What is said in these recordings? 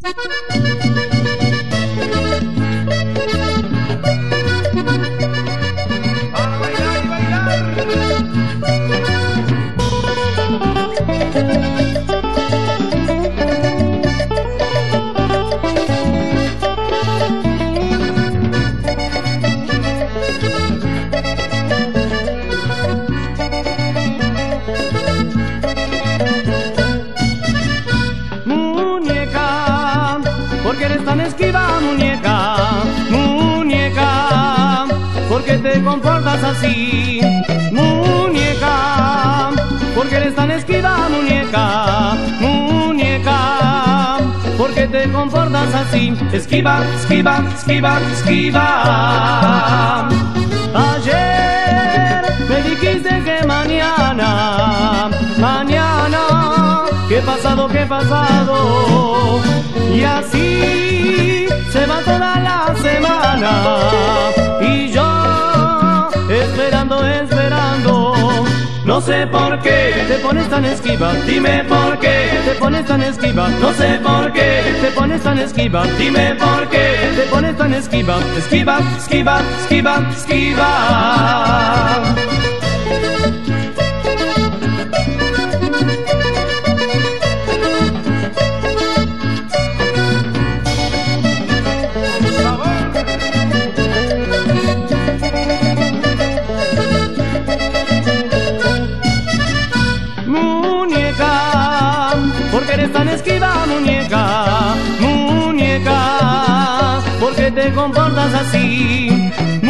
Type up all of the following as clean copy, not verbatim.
Para bailar y bailar. Muñeca, ¿por qué eres tan esquiva, muñeca? Muñeca, ¿por qué te comportas así? Muñeca, ¿por qué eres tan esquiva, muñeca? Muñeca, ¿por qué te comportas así? Esquiva, esquiva, esquiva, esquiva. Ayer me dijiste que mañana, mañana, ¿qué pasado, qué pasado? Y así se va toda la semana y yo esperando, esperando. No sé por qué te pones tan esquiva, dime por qué te pones tan esquiva. No sé por qué te pones tan esquiva, dime por qué te pones tan esquiva. Esquiva, esquiva, esquiva, esquiva. Muñeca, ¿por qué eres tan esquiva, muñeca? Muñeca, ¿por qué te comportas así?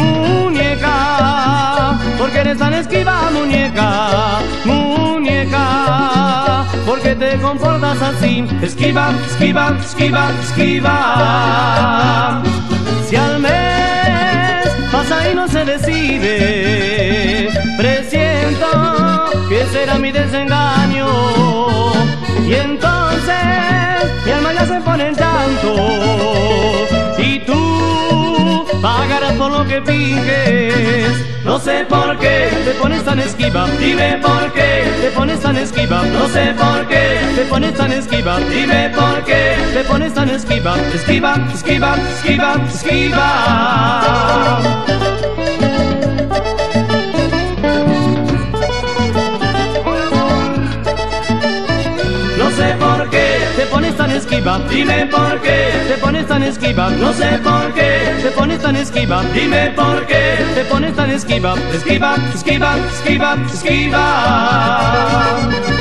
Muñeca, ¿por qué eres tan esquiva, muñeca? Muñeca, ¿por qué te comportas así? Esquiva, esquiva, esquiva, esquiva. Si al mes pasa y no se decide, presiento que será mi desengaño. Y entonces mi alma ya se pone en llanto y tú pagarás por lo que finges. No sé por qué te pones tan esquiva, dime por qué te pones tan esquiva. No sé por qué te pones tan esquiva, dime por qué te pones tan esquiva. Esquiva, esquiva, esquiva, esquiva. No sé por qué te pones tan esquiva, dime por qué te pones tan esquiva. No sé por qué te pones tan esquiva, dime por qué te pones tan esquiva. Esquiva, esquiva, esquiva, esquiva.